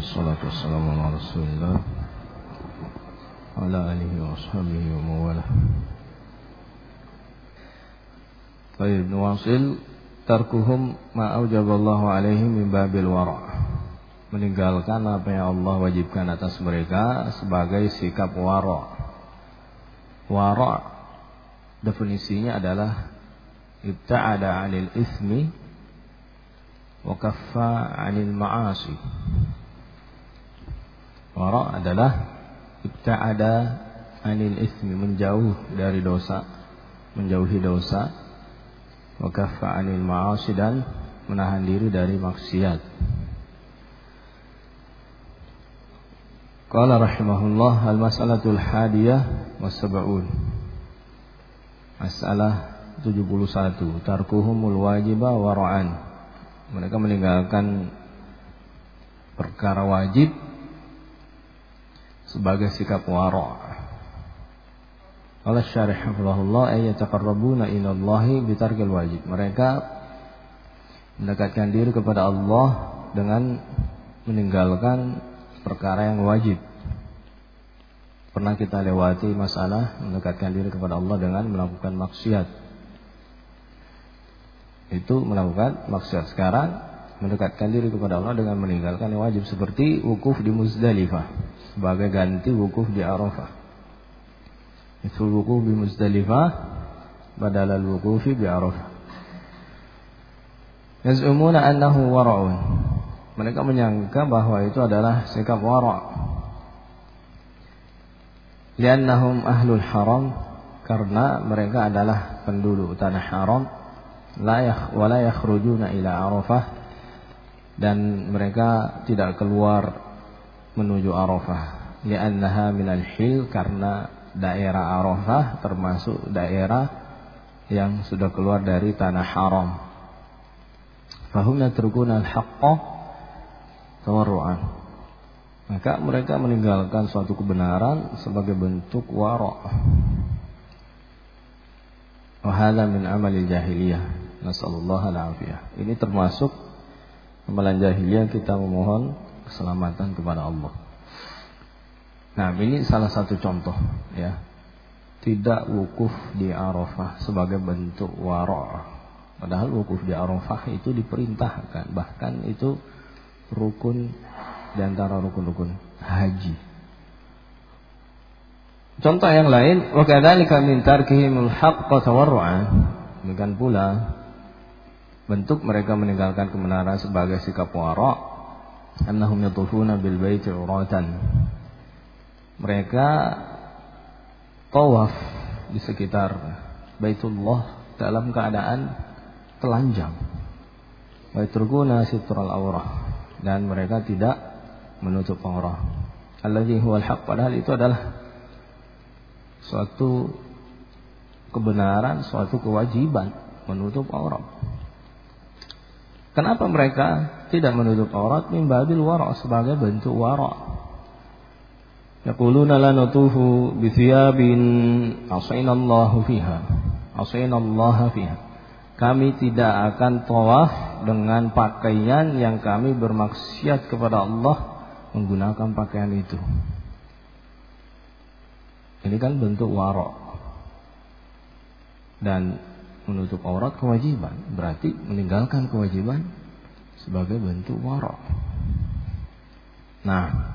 wassalatu wassalamu ala rasulillah ala alihi wa ashabihi wa mawalah. Baik, nuwasil tarkuhum ma aujaballahu alaihim min babil wara'. Meninggalkan apa yang Allah wajibkan atas mereka sebagai sikap wara'. Wara' definisinya adalah ibta'ada 'anil ismi wa kaffa 'anil ma'asi. Wara' adalah ibta'ada 'anil ismi, menjauh dari dosa, menjauhi dosa, wa kaffa 'anil ma'asi, dan menahan diri dari maksiat. Qala rahimahullah al-mas'alatul hadiyah was-sab'un. Masalah 71, tarkuhumul wajiba wara'an. Mereka meninggalkan perkara wajib sebagai sikap wara'. Qala syarih hafizahullah ay yataqarrabuna ila Allahi bitarkil wajib. Mereka mendekatkan diri kepada Allah dengan meninggalkan perkara yang wajib. Pernah kita lewati masalah mendekatkan diri kepada Allah dengan melakukan maksiat. Itu melakukan maksiat. Sekarang mendekatkan diri kepada Allah dengan meninggalkan yang wajib, seperti wukuf di Muzdalifah sebagai ganti wukuf di Arafah. Itu wukuf di Muzdalifah badal al-wukufi di Arafah. Yaz'umuna annahu wara'un. Mereka menyangka bahwa itu adalah sikap wara'. Liannahum ahlul haram, karena mereka adalah penduduk tanah haram. La yakhrujuna ila Arafah, dan mereka tidak keluar menuju Arafah. Li'annaha minal hil, karena daerah Arafah termasuk daerah yang sudah keluar dari tanah haram. Fahum yatrukuna al-haqqa tawarru'an. Maka mereka meninggalkan suatu kebenaran sebagai bentuk wara'. Wa hadza min amalil jahiliyah. Nasallallahu al-afiyah. Ini termasuk amalan jahiliyah, kita memohon keselamatan kepada Allah. Nah, ini salah satu contoh, ya. Tidak wukuf di Arafah sebagai bentuk wara'. Padahal wukuf di Arafah itu diperintahkan, bahkan itu rukun di antara rukun-rukun haji. Contoh yang lain, wa kadzalika min tarkihimul haqqa tawarru'an. Demikian pula bentuk mereka meninggalkan kebenaran sebagai sikap wara', annahum yatufuna bil baiti uratan. Mereka tawaf di sekitar Baitullah dalam keadaan telanjang. Wa yatrukuna sitral aurah, dan mereka tidak menutup aurat. Alladzi huwal haqq, padahal itu adalah suatu kebenaran, suatu kewajiban menutup aurat. Kenapa mereka tidak menutup aurat? Min babil wara', sebagai bentuk wara'. Yaquluna la natufu bi thiyabin asainallahu fiha. Asainallaha fiha. Kami tidak akan tawaf dengan pakaian yang kami bermaksiat kepada Allah menggunakan pakaian itu. Ini kan bentuk wara'. Dan menutup aurat kewajiban, berarti meninggalkan kewajiban sebagai bentuk wara'. Nah,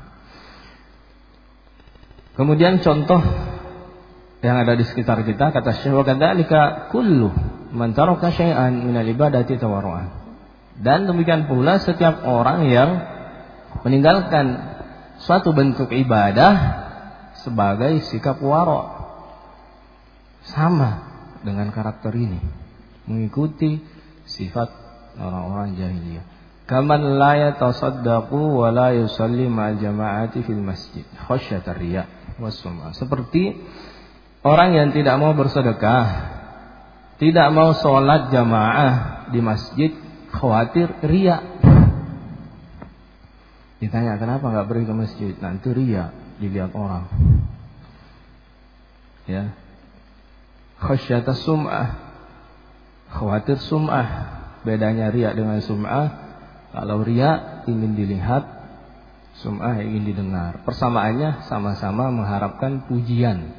kemudian contoh yang ada di sekitar kita, kata Syekh, wa kadzalika kullu man taraka syai'an min al-ibadati tawarru'an. Dan demikian pula setiap orang yang meninggalkan suatu bentuk ibadah sebagai sikap wara', sama dengan karakter ini, mengikuti sifat orang-orang jahiliyah. Kaman la yatasaddaqu wa la yusalli ma'al jama'ati fil masjid khasyatar riya was sum'ah. Seperti orang yang tidak mau bersedekah, tidak mau sholat jamaah di masjid, khawatir riya. Ditanya, kenapa enggak pergi ke masjid? Nanti riya, dilihat orang. Ya. Khasyatas sum'ah, khawatir sum'ah. Bedanya riya dengan sum'ah, kalau riya ingin dilihat Sum'ah ingin didengar. Persamaannya sama-sama mengharapkan pujian.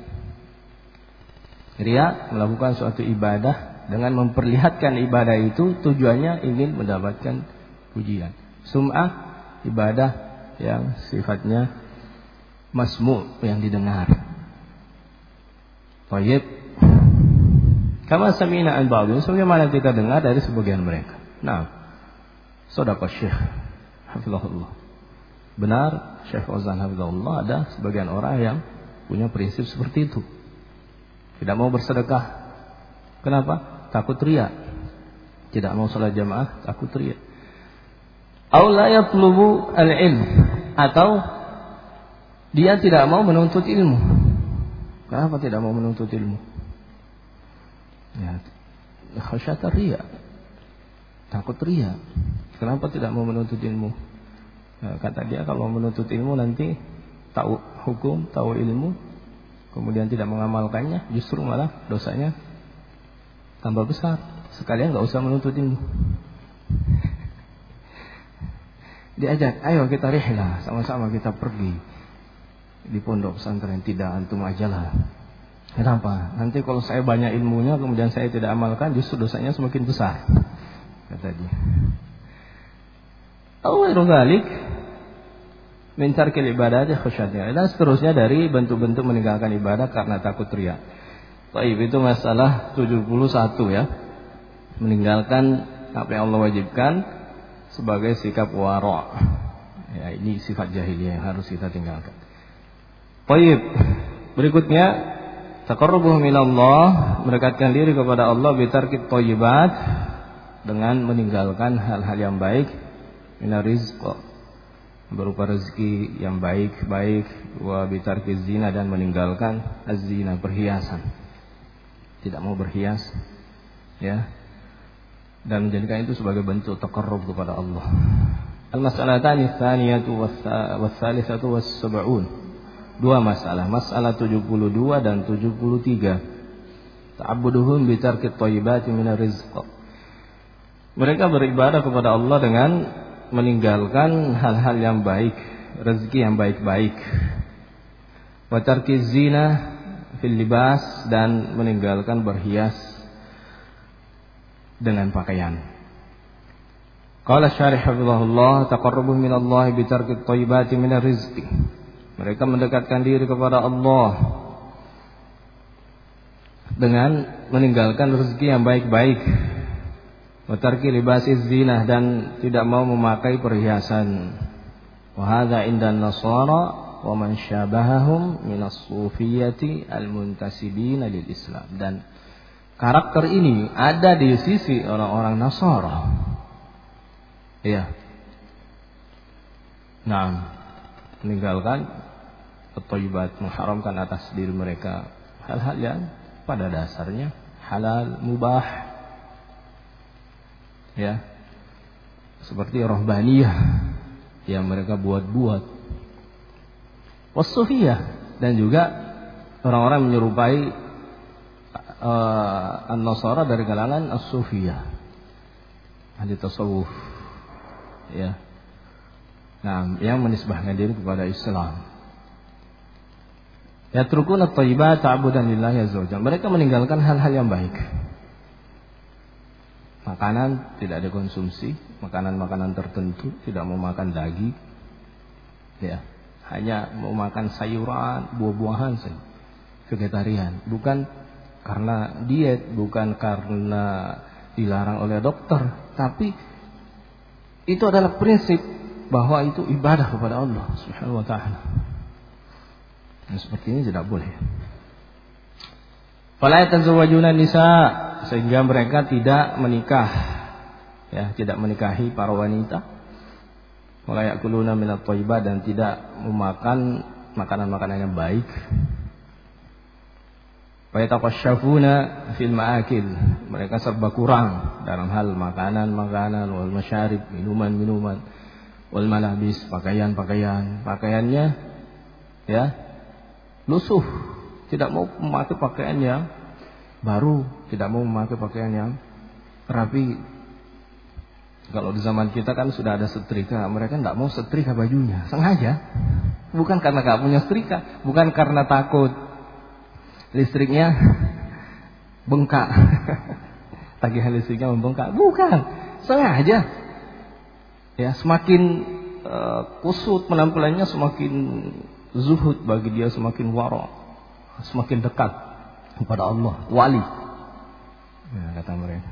Riya melakukan suatu ibadah dengan memperlihatkan ibadah itu tujuannya ingin mendapatkan pujian. Sum'ah ibadah yang sifatnya masmu', yang didengar. Tayyib. Kama sami'na an ba'dhum, sebagaimana kita dengar dari sebagian mereka. Nah, shadaqa Syekh hafizahullah. Benar, Syekh Fauzan hafizahullah, ada sebagian orang yang punya prinsip seperti itu. Tidak mau bersedekah. Kenapa? Takut riya. Tidak mau salat jamaah, takut riya. Aw la yatlubu al-ilm, atau dia tidak mau menuntut ilmu. Kenapa tidak mau menuntut ilmu? Ya, khasyat riya. Takut riya. Kenapa tidak mau menuntut ilmu? Kata dia, kalau menuntut ilmu nanti tahu hukum, tahu ilmu, kemudian tidak mengamalkannya, justru malah dosanya tambah besar. Sekalian nggak usah menuntut ilmu. Diajak, ayo kita rihlah, sama-sama kita pergi di pondok pesantren. Tidak, antum ajalah. Kenapa? Nanti kalau saya banyak ilmunya, kemudian saya tidak amalkan, justru dosanya semakin besar, kata dia. Awal dzalik min tarkil ibadati khasyatnya, dan seterusnya dari bentuk-bentuk meninggalkan ibadah karena takut riya. Baik, itu masalah 71 ya. Meninggalkan apa yang Allah wajibkan sebagai sikap wara'. Ya, ini sifat jahiliyah yang harus kita tinggalkan. Baik, berikutnya taqarrubuh minallah, mendekatkan diri kepada Allah bi tarkit thayyibat, dengan meninggalkan hal-hal yang baik. Minar rizq, berupa rezeki yang baik-baik. Wa bitarkiz zina, dan meninggalkan az-zina, perhiasan. Tidak mau berhias, ya, dan menjadikan itu sebagai bentuk taqarrub kepada Allah. Al-mas'alatani tsaniyatu was-salisatu was-sab'un. Dua masalah, masalah 72 dan 73. Ta'abbuduhum bitarkit thayyibati minar rizq. Mereka beribadah kepada Allah dengan meninggalkan hal-hal yang baik, rezeki yang baik-baik. Wa tarkiz zina fil libas, dan meninggalkan berhias dengan pakaian. Qala syarih hafizahullah, taqarrubuh minallahi bi tarkit thayyibati minar rizqi. Mereka mendekatkan diri kepada Allah dengan meninggalkan rezeki yang baik-baik. Wa tarki libasiz zinah, dan tidak mau memakai perhiasan. Wa hadza indan nasara wa man syabahahum minas sufiyyati al-muntasibina lil Islam. Dan karakter ini ada di sisi orang-orang Nasara. Iya. Nah, meninggalkan at-thayyibat, mengharamkan atas diri mereka hal-hal yang pada dasarnya halal, mubah. Ya. Seperti rahbaniyah yang mereka buat-buat. Was-sufiyah, dan juga orang-orang menyerupai an-nasara dari kalangan as-sufiyah, ahli tasawuf, ya. Nah, yang menisbahkan diri kepada Islam. Yatrukuna at-thayyibat ta'budan lillahi azza wajalla. Mereka meninggalkan hal-hal yang baik. Makanan tidak ada konsumsi, makanan-makanan tertentu, tidak mau makan daging. Ya, hanya mau makan sayuran, buah-buahan saja. Vegetarian, bukan karena diet, bukan karena dilarang oleh dokter, tapi itu adalah prinsip bahwa itu ibadah kepada Allah Subhanahu wa taala. Yang seperti ini tidak boleh. Fala yatazawwajuna nisa, sehingga mereka tidak menikah, ya, tidak menikahi para wanita. Wala yakuluna minat thayyibat, dan tidak memakan makanan-makanan yang baik. Wa yataqashshafuna fil ma'akil, mereka serba kurang dalam hal makanan-makanan, wal masyarib, minuman-minuman, wal malabis, pakaiannya, ya, lusuh, tidak mau memakai pakaian yang baru, tidak mau memakai pakaian yang rapi. Kalau di zaman kita kan sudah ada setrika, mereka tidak mau setrika bajunya, sengaja. Bukan karena nggak punya setrika, bukan karena takut listriknya bengkak, tagihan listriknya membengkak, bukan, sengaja. Ya, semakin kusut penampilannya, semakin zuhud bagi dia, semakin wara, semakin dekat kepada Allah, wali. Ya, kata mereka.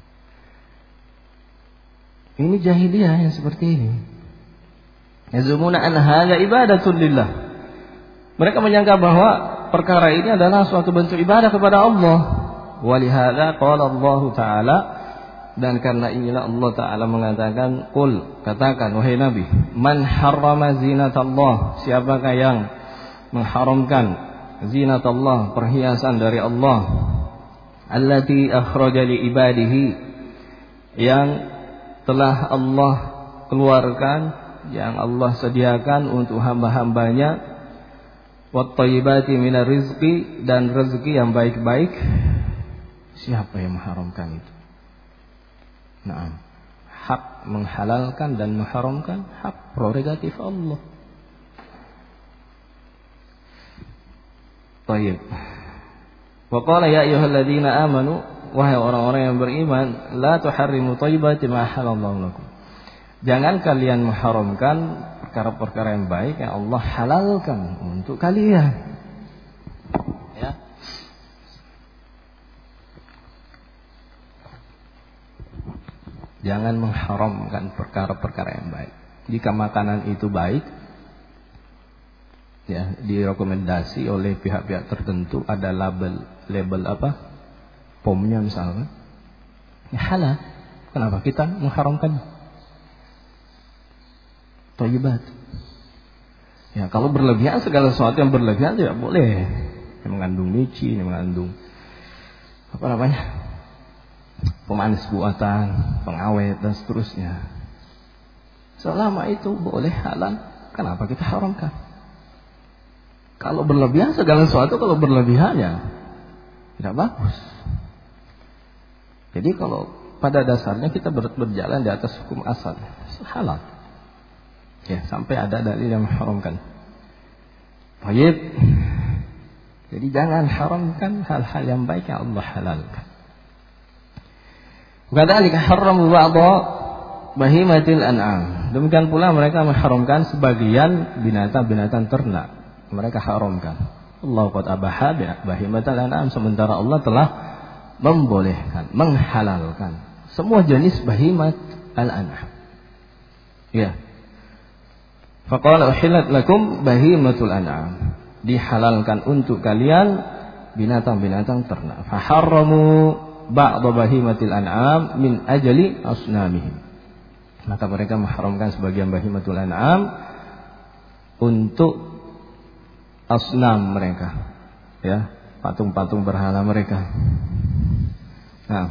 Ini jahiliyah yang seperti ini. Yazumuna an hadza ibadatun lillah. Mereka menyangka bahwa perkara ini adalah suatu bentuk ibadah kepada Allah. Walihada qala Allah Ta'ala, dan karena inilah Allah Ta'ala mengatakan, qul, katakan wahai Nabi, man harrama zinatallah, siapakah yang mengharamkan zinatallah, perhiasan dari Allah, allati akhraja li ibadihi, yang telah Allah keluarkan, yang Allah sediakan untuk hamba-hambanya, wat thayyibati minar rizqi, dan rezeki yang baik-baik. Siapa yang mengharamkan itu? Nah, hak menghalalkan dan mengharamkan hak prerogatif Allah. Baik. Wa qala ya ayyuhalladzina amanu, wahai orang-orang yang beriman, la tuharrimu thayyibati ma halallahu lakum. Jangan kalian mengharamkan perkara-perkara yang baik yang Allah halalkan untuk kalian. Ya. Jangan mengharamkan perkara-perkara yang baik. Jika makanan itu baik, ya, direkomendasi oleh pihak-pihak tertentu, ada label apa? Pomnya misalnya, ya halal. Kenapa kita mengharamkan? Thayyibat. Ya, kalau berlebihan, segala sesuatu yang berlebihan tidak boleh. Yang mengandung micin, yang mengandung apa namanya, pemanis buatan, pengawet dan seterusnya. Selama itu boleh, halal, kenapa kita haramkan? Kalau berlebihan, segala sesuatu kalau berlebihannya tidak bagus. Jadi kalau pada dasarnya kita berjalan di atas hukum asal, halal. Ya, sampai ada dalil yang mengharamkan. Baik. Jadi jangan haramkan hal-hal yang baik yang Allah halalkan. Kadzalika harramu ba'dha bahimatil an'am. Demikian pula mereka mengharamkan sebagian binatang-binatang ternak. Mereka haramkan. Allah qad abaha bahimatil an'am, sementara Allah telah membolehkan, menghalalkan semua jenis bahimat al-an'am. Ya. Faqala uhillat lakum bahimatul an'am. Dihalalkan untuk kalian binatang-binatang ternak. Faharramu ba'd bahimatil an'am min ajli asnamihim. Maka mereka mengharamkan sebagian bahimatul an'am untuk asnam mereka. Ya, patung-patung berhala mereka. Nah,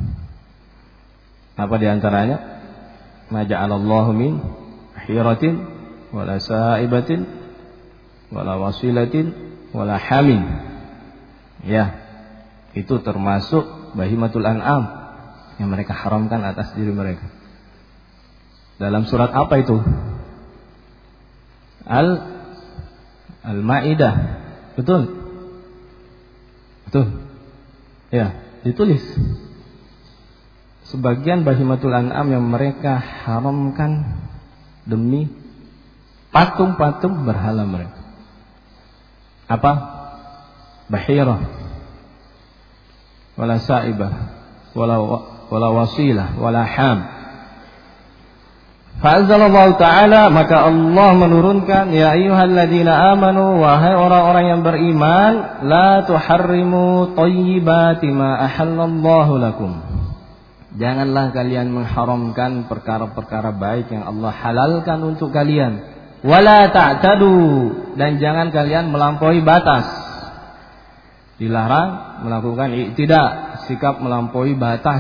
apa diantaranya? Ma ja'alallahu min hiratin wala sa'ibatin wala wasilatin wala hamin. Ya, itu termasuk bahimatul an'am yang mereka haramkan atas diri mereka. Dalam surat apa itu? Al-Maidah. Betul? Betul. Ya, ditulis sebagian bahimatul an'am yang mereka haramkan demi patung-patung berhala mereka. Apa? Bahirah, wala sa'ibah, wala wasilah, wala ham. Fa'azzalallahu ta'ala, maka Allah menurunkan, ya ayyuhalladzina amanu, wahai orang-orang yang beriman, la tuharrimu thayyibati ma ahallallahu lakum. Janganlah kalian mengharamkan perkara-perkara baik yang Allah halalkan untuk kalian. Wala ta'tadu, dan jangan kalian melampaui batas. Dilarang melakukan i'tida, sikap melampaui batas.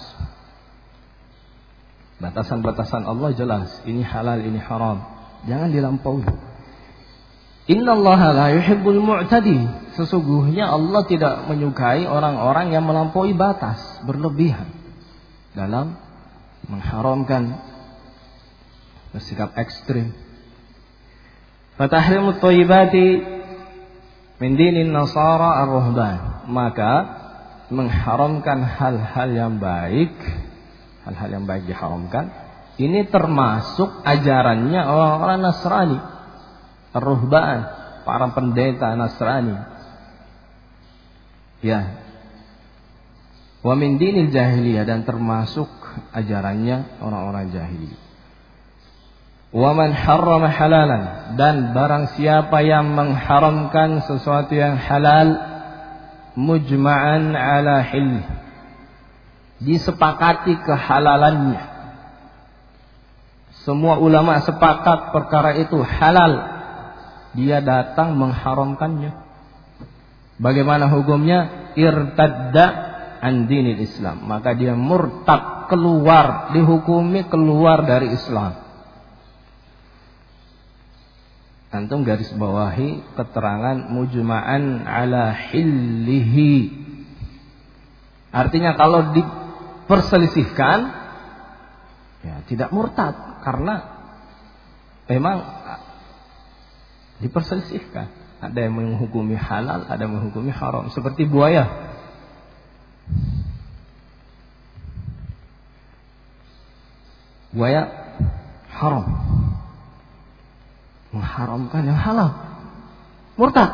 Batasan-batasan Allah jelas, ini halal, ini haram. Jangan dilampaui. Innallaha la yuhibbul mu'tadi. Sesungguhnya Allah tidak menyukai orang-orang yang melampaui batas, berlebihan dalam mengharamkan, bersikap ekstrim. Fatahrimut thayyibati min dinin nasara ar-ruhban, maka mengharamkan hal-hal yang baik, hal-hal yang baik diharamkan. Ini termasuk ajarannya orang-orang Nasrani, ar-ruhban, para pendeta Nasrani. Ya. Wa min dinil jahiliyah, dan termasuk ajarannya orang-orang jahiliyah. Wa man harrama halalan, dan barang siapa yang mengharamkan sesuatu yang halal, mujma'an ala hil, disepakati kehalalannya. Semua ulama sepakat perkara itu halal, dia datang mengharamkannya. Bagaimana hukumnya? Irtadda an dinil Islam, maka dia murtad, keluar, dihukumi keluar dari Islam. Antum garis bawahi keterangan mujma'an ala hillihi. Artinya kalau diperselisihkan, ya tidak murtad, karena memang diperselisihkan. Ada yang menghukumi halal, ada yang menghukumi haram. Seperti buaya. Buaya haram, mengharamkan yang halal, murtad?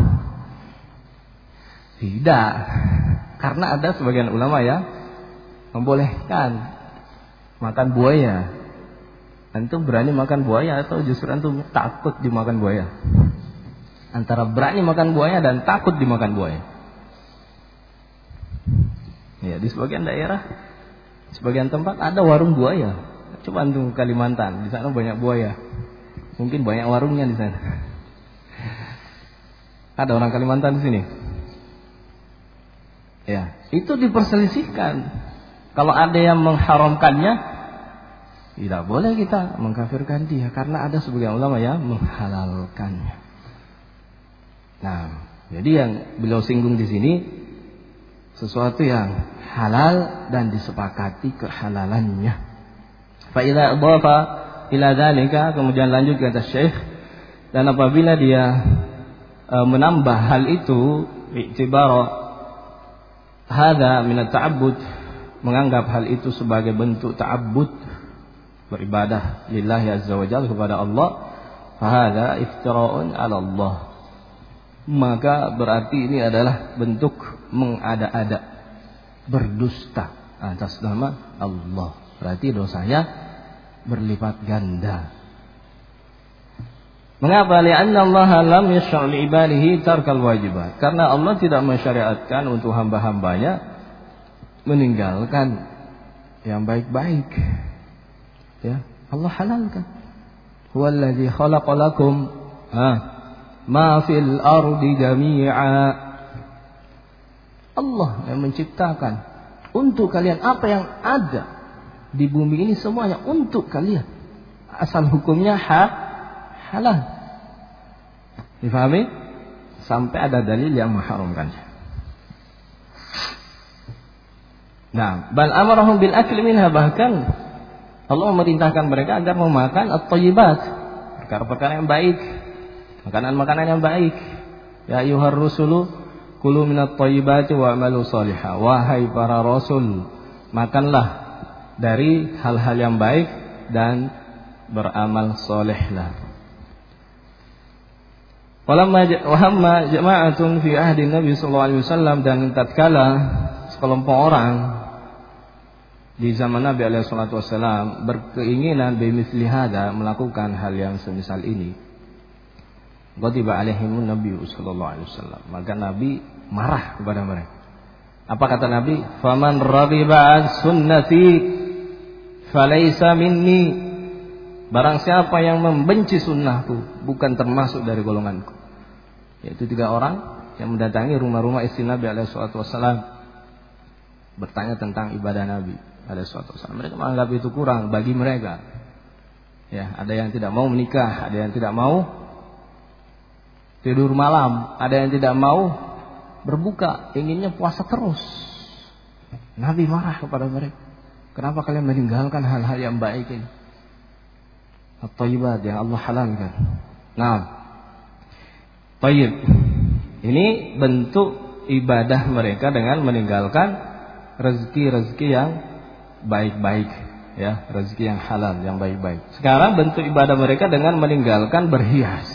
Tidak, karena ada sebagian ulama yang membolehkan makan buaya. Antum berani makan buaya atau justru antum takut dimakan buaya? Antara berani makan buaya dan takut dimakan buaya. Ya, di sebagian daerah, sebagian tempat ada warung buaya. Coba antum ke Kalimantan, di sana banyak buaya. Mungkin banyak warungnya di sana. Ada orang Kalimantan di sini. Ya, itu diperselisihkan. Kalau ada yang mengharamkannya, tidak boleh kita mengkafirkan dia, karena ada sebagian ulama yang menghalalkannya. Nah, jadi yang beliau singgung di sini sesuatu yang halal dan disepakati kehalalannya. Fa idza idhafa ila dzalika, kemudian lanjut kata Syekh, dan apabila dia menambah hal itu, i'tibara hadza min at-ta'abbud, menganggap hal itu sebagai bentuk ta'abbud, beribadah lillahi azza wa jalla, kepada Allah, fa hadza iftira'un 'ala Allah, maka berarti ini adalah bentuk mengada-ada, berdusta atas nama Allah. Berarti dosanya berlipat ganda. Mengapa? Li'anna Allah lam yashra' li ibadihi tarkal wajibat. Karena Allah tidak mensyariatkan untuk hamba-hambanya meninggalkan yang baik-baik. Ya, Allah halalkan. Huwallazi khalaqa lakum ma fil ardi jami'a. Allah yang menciptakan untuk kalian apa yang ada di bumi ini, semuanya untuk kalian. Asal hukumnya halal. Difahami? Sampai ada dalil yang mengharamkannya. Nah, bal amarahum bil akli minha, bahkan Allah memerintahkan mereka agar memakan at-thayyibat, perkara-perkara yang baik, makanan-makanan yang baik. Ya ayyuhar rusulu kulu minat thayyibati wa'malu salihah. Wahai para rasul, makanlah dari hal-hal yang baik dan beramal solehlah. Wahamma jama'atun fi ahdi Nabi sallallahu alaihi wasallam, dan tatkala sekelompok orang di zaman Nabi alaihi salatu wasallam berkeinginan bimithli hada, melakukan hal yang semisal ini, ghadiba alaihimun Nabi sallallahu alaihi wasallam, maka Nabi marah kepada mereka. Apa kata Nabi? Faman raghiba an sunnati falaysa minni, barang siapa yang membenci sunnahku bukan termasuk dari golonganku. Yaitu 3 orang yang mendatangi rumah-rumah istri Nabi alaihi salatu wasallam, bertanya tentang ibadah Nabi alaihi salatu wasallam. Mereka menganggap itu kurang bagi mereka. Ya, ada yang tidak mau menikah, ada yang tidak mau tidur malam, ada yang tidak mau berbuka, inginnya puasa terus. Nabi marah kepada mereka. Kenapa kalian meninggalkan hal-hal yang baik ini? At-thayyibat yang Allah halalkan. Nah, thayyib. Ini bentuk ibadah mereka dengan meninggalkan rezeki-rezeki yang baik-baik, ya, rezeki yang halal, yang baik-baik. Sekarang bentuk ibadah mereka dengan meninggalkan berhias.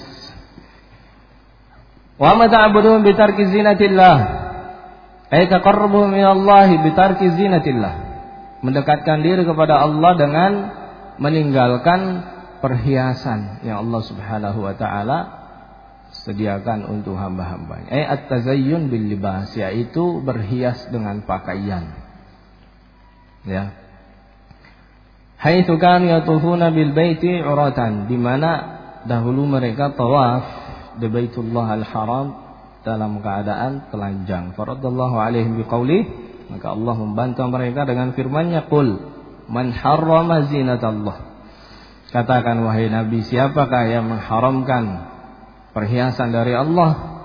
Wa ma ta'budun bi tarki zinatillah. Ay taqarrubu min Allah bi tarki zinatillah. Mendekatkan diri kepada Allah dengan meninggalkan perhiasan yang Allah Subhanahu wa taala sediakan untuk hamba-hambanya. At-tazayyun bil libas, yaitu berhias dengan pakaian. Ya. Haitsu kanu yatufuna bil baiti uratan, di mana dahulu mereka tawaf di Baitullah al-Haram dalam keadaan telanjang. Faradallahu alaihim biqaulih, maka Allah membantu mereka dengan firman-Nya, qul man harrama zinatallah. Katakan wahai Nabi, siapakah yang mengharamkan perhiasan dari Allah?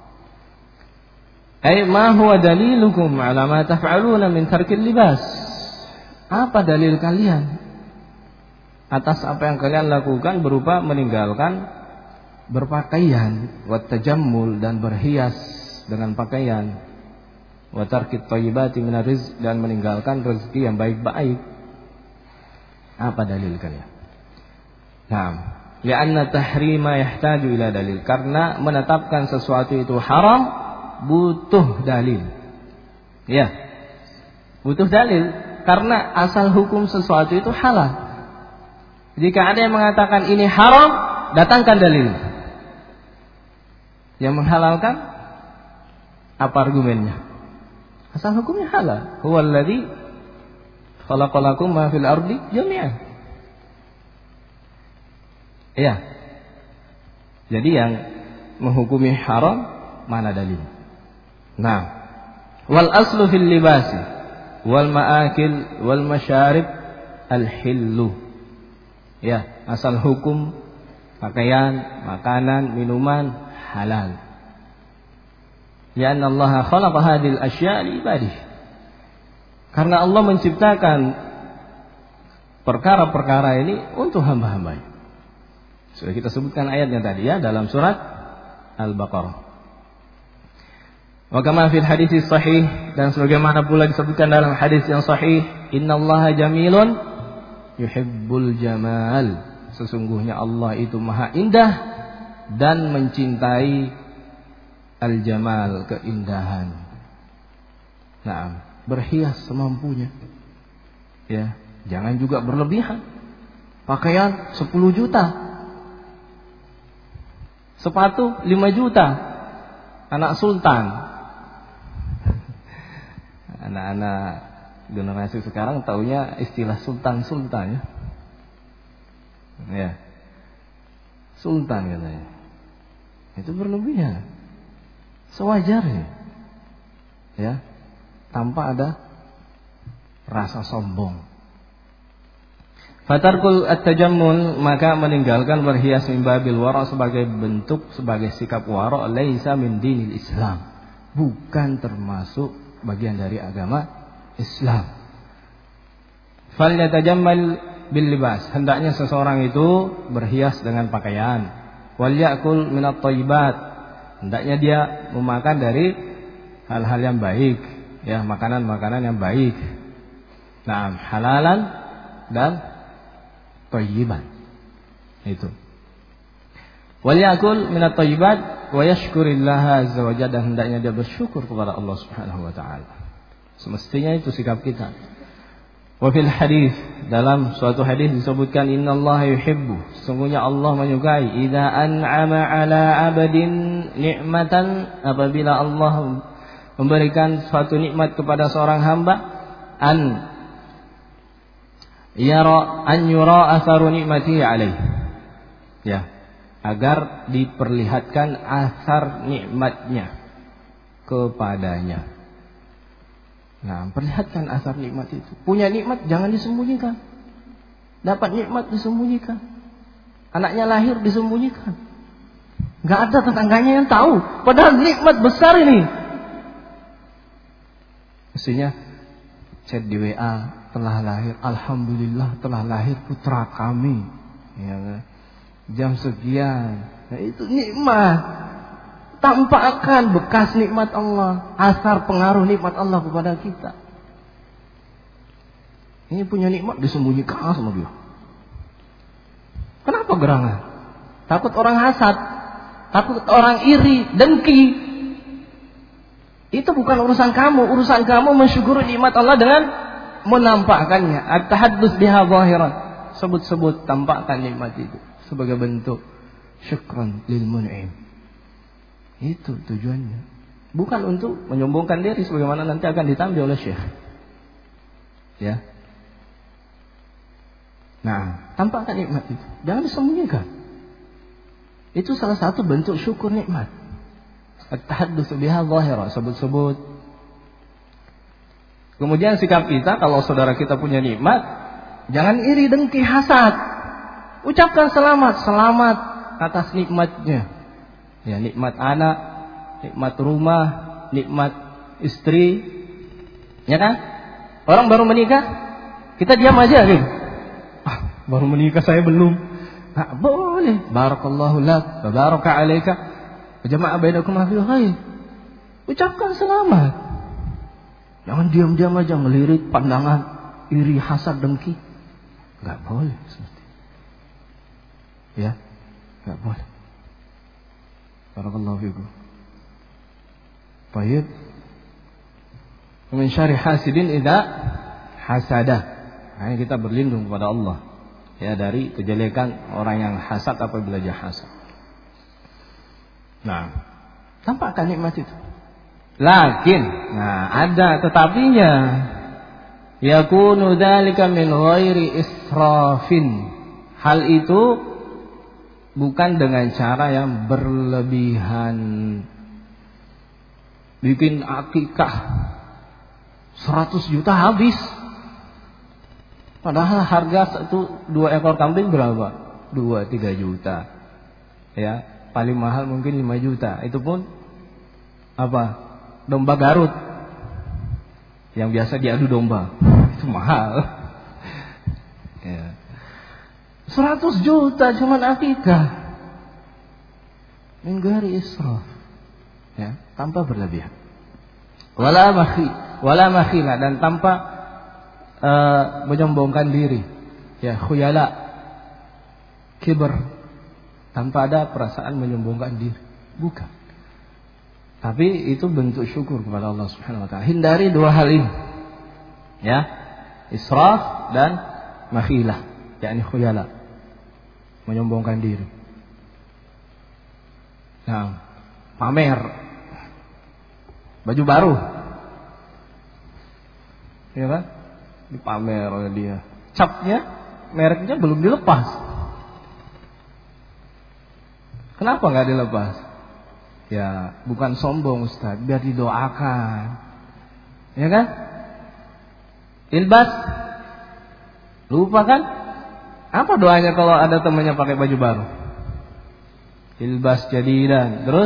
Ay ma huwa dalilukum ala ma taf'aluna min tarkil libas. Apa dalil kalian atas apa yang kalian lakukan berupa meninggalkan berpakaian, wa tajammul, dan berhias dengan pakaian, wa tarkit thayyibati min rizq, dan meninggalkan rezeki yang baik-baik. Apa dalil kalian? Nah, li'anna tahrima yahtaju ila dalil, karena menetapkan sesuatu itu haram butuh dalil. Ya, butuh dalil, karena asal hukum sesuatu itu halal. Jika ada yang mengatakan ini haram, datangkan dalil. Yang menghalalkan, apa argumennya? Asal hukumnya halal. Huwallazi khalaqalakum ma fil ardi jami'an. Ya. Jadi yang menghukumi haram mana dalil? Nah, wal aslu fil libasi wal ma'akil wal masyarib al hillu. Ya, asal hukum pakaian, makanan, minuman halal. Ya anna Allah khalaqa hadhil asya' li ibadihi. Karena Allah menciptakan perkara-perkara ini untuk hamba-hambanya. Sudah kita sebutkan ayatnya tadi, ya, dalam surat Al-Baqarah. Wa kama fil hadits sahih, dan sebagaimana pula disebutkan dalam hadis yang sahih, innallaha jamilun yuhibbul jamal. Sesungguhnya Allah itu maha indah dan mencintai al-jamal, keindahan. Nah, berhias semampunya. Ya, jangan juga berlebihan. Pakaian 10 juta. Sepatu 5 juta. Anak sultan. Anak-anak generasi sekarang taunya istilah sultan-sultan, ya. Ya. Sultan katanya. Itu berlebihan. Sewajarnya. Ya. Tanpa ada rasa sombong. Fatarkul at-tajammul, maka meninggalkan berhias min babil wara, sebagai bentuk, sebagai sikap wara, laisa min dinil Islam, bukan termasuk bagian dari agama Islam. Fal yatajammal bil libas, hendaknya seseorang itu berhias dengan pakaian. Wal ya'kul min at-thayyibat, hendaknya dia memakan dari hal-hal yang baik, ya, makanan-makanan yang baik. Nah, halalan dan thayyiban. Itu. Wal ya'kul min at-thayyibat wa yashkurillaha azza wa jalla, hendaknya dia bersyukur kepada Allah Subhanahu wa taala. Semestinya itu sikap kita. Wa fil hadis, dalam suatu hadis disebutkan, innallaha yuhibbu, sesungguhnya Allah menyukai, idza an'ama 'ala 'abdin ni'matan, apabila Allah memberikan suatu nikmat kepada seorang hamba, an yura atharu nikmati alaih, ya, agar diperlihatkan asar nikmatnya kepadanya. Nah, perlihatkan asar nikmat itu. Punya nikmat jangan disembunyikan. Dapat nikmat disembunyikan. Anaknya lahir disembunyikan. Gak ada tetangganya yang tahu, padahal nikmat besar ini. Mestinya chat di WA, telah lahir, alhamdulillah telah lahir putra kami, ya kan? Jam sekian. Nah, itu nikmat. Tampakkan bekas nikmat Allah, asar pengaruh nikmat Allah kepada kita. Ini punya nikmat disembunyikan sama dia. Kenapa gerangan? Takut orang hasad, takut orang iri, dengki. Itu bukan urusan kamu. Urusan kamu mensyukuri nikmat Allah dengan menampakkannya. At-tahaddus biha zahiran. Sebut-sebut, tampakkan nikmat itu sebagai bentuk syukran lil mun'im. Itu tujuannya. Bukan untuk menyombongkan diri sebagaimana nanti akan ditambah oleh Syekh. Ya. Nah, tampakkan nikmat itu. Jangan disembunyikan. Itu salah satu bentuk syukur nikmat. At-tahaddus biha zahiran, sebut-sebut. Kemudian sikap kita kalau saudara kita punya nikmat, jangan iri, dengki, hasad. Ucapkan selamat atas nikmatnya. Ya, nikmat anak, nikmat rumah, nikmat istri. Ya kan? Orang baru menikah, kita diam aja gitu. Baru menikah saya belum. Nah, boleh. Barakallahu lak, baraka alaika, jama'a bainakum fil khair. Ucapkan selamat. Jangan diam-diam aja ngelirik pandangan iri, hasad, dengki. Enggak boleh seperti. Ya, enggak boleh. Barakallahu fikum. Baik. Min syarri hasidin idza hasada. Nah, kita berlindung kepada Allah ya dari kejelekan orang yang hasad apabila dia hasad. Nah, tampakkan nikmat itu. Lakin, ada tetapinya. Yakunu dzalika min ghairi israfin. Hal itu bukan dengan cara yang berlebihan. Bikin akikah 100 juta habis. Padahal harga 2 ekor kambing berapa? 2-3 juta. Ya, paling mahal mungkin 5 juta. Itu pun apa? Domba Garut. Yang biasa diadu domba. Itu mahal. Ya. 100 juta cuma akikah. Min ghairi israf. Ya, tanpa berlebihan. Wala makhila, dan tanpa menyombongkan diri. Ya, khuyala, kibar, tanpa ada perasaan menyombongkan diri. Bukan. Tapi itu bentuk syukur kepada Allah Subhanahu wa taala. Hindari dua hal ini. Ya, israf dan makhilah, yakni khuyala, menyombongkan diri. Nah, pamer baju baru, ya kan? Dipamer oleh dia. Capnya, mereknya belum dilepas. Kenapa nggak dilepas? Ya, bukan sombong Ustaz, biar didoakan. Ya kan? Ilbas, lupa kan? Apa doanya kalau ada temannya pakai baju baru? Ilbas jadidan. Terus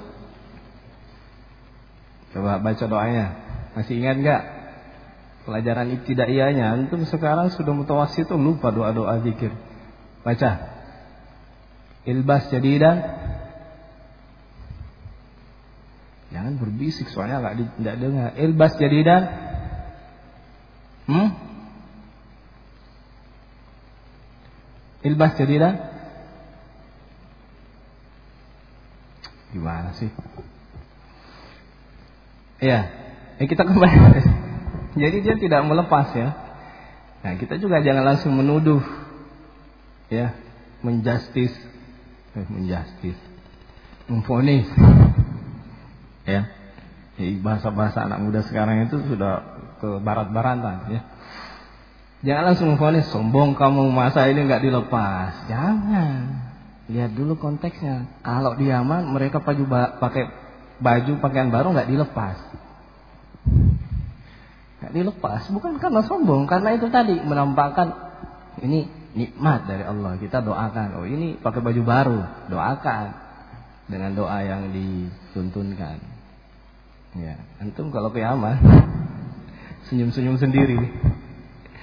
coba baca doanya. Masih ingat enggak? Pelajaran ibtidaiyahnya. Antum sekarang sudah mutawassit lupa doa-doa zikir. Baca. Ilbas jadidan. Jangan berbisik soalnya enggak dengar. Ilbas jadidan. Ilbas jadidan. Gimana sih? Ya, kita kembali. Jadi dia tidak melepas ya. Nah, kita juga jangan langsung menuduh, ya, menjustis, memvonis, ya. Bahasa-bahasa anak muda sekarang itu sudah ke barat-baratan, ya. Jangan langsung memvonis, sombong kamu, masa ini nggak dilepas. Jangan. Lihat dulu konteksnya. Kalau di Yaman mereka pakai pakaian baru nggak dilepas. Nggak dilepas bukan karena sombong, karena itu tadi menampakkan ini nikmat dari Allah. Kita doakan, oh ini pakai baju baru, doakan dengan doa yang dituntunkan. Ya, antum kalau ke Yaman senyum-senyum sendiri.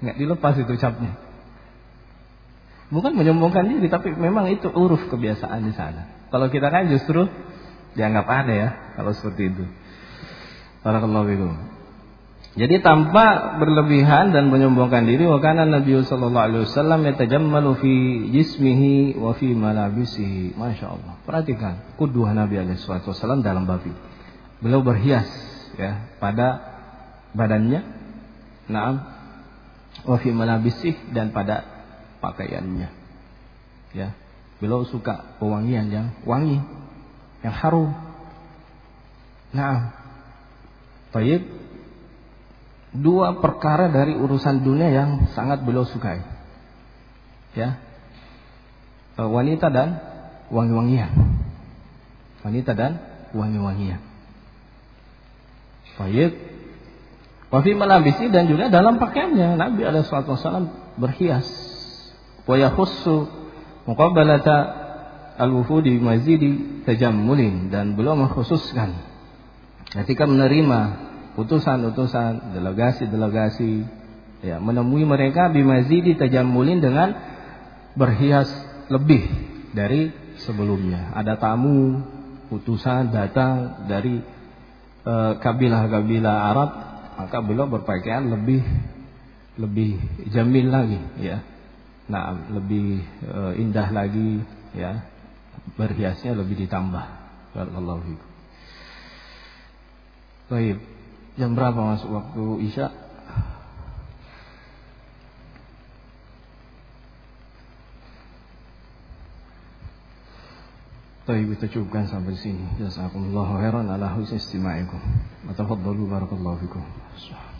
nggak dilepas itu capnya. Bukan menyombongkan diri, tapi memang itu uruf kebiasaan di sana. Kalau kita kan justru dianggap aneh ya kalau seperti itu. Barakallahu fikum. Jadi tanpa berlebihan dan menyombongkan diri, wa kana Nabi sallallahu alaihi wasallam yatajammalu fi jismihi wa fi malabisihi. Masyaallah. Perhatikan qudwah Nabi alaihi wasallam dalam bab ini. Beliau berhias ya pada badannya, na'am, wa fi malabisihi, dan pada pakaiannya. Ya. Beliau suka pewangian yang wangi, yang harum. Na'am. Baik. Dua perkara dari urusan dunia yang sangat beliau sukai. Ya. Wanita dan wangi-wangian. Wanita dan wangi-wangian. Baik. Wa fi malabisi, dan juga dalam pakaiannya Nabi alaihi wasallam berhias. Wa yakhussu muqabbalata al-wufudi mazidi tajammulin, dan beliau mengkhususkan ketika menerima utusan-utusan, delegasi-delegasi, ya, menemui mereka bimazidi tajammulin, dengan berhias lebih dari sebelumnya. Ada tamu, utusan datang dari kabilah-kabilah Arab, maka beliau berpakaian lebih jamil lagi, ya. Nah, lebih indah lagi, ya. Berhiasnya lebih ditambah. Barakallahu fikum. Baik. Jam berapa masuk waktu Isya? Baik, kita cukupkan sampai sini. Jazakumullahu khairan ala husni istima'ikum. Wa tafaddalu barakallahu fikum.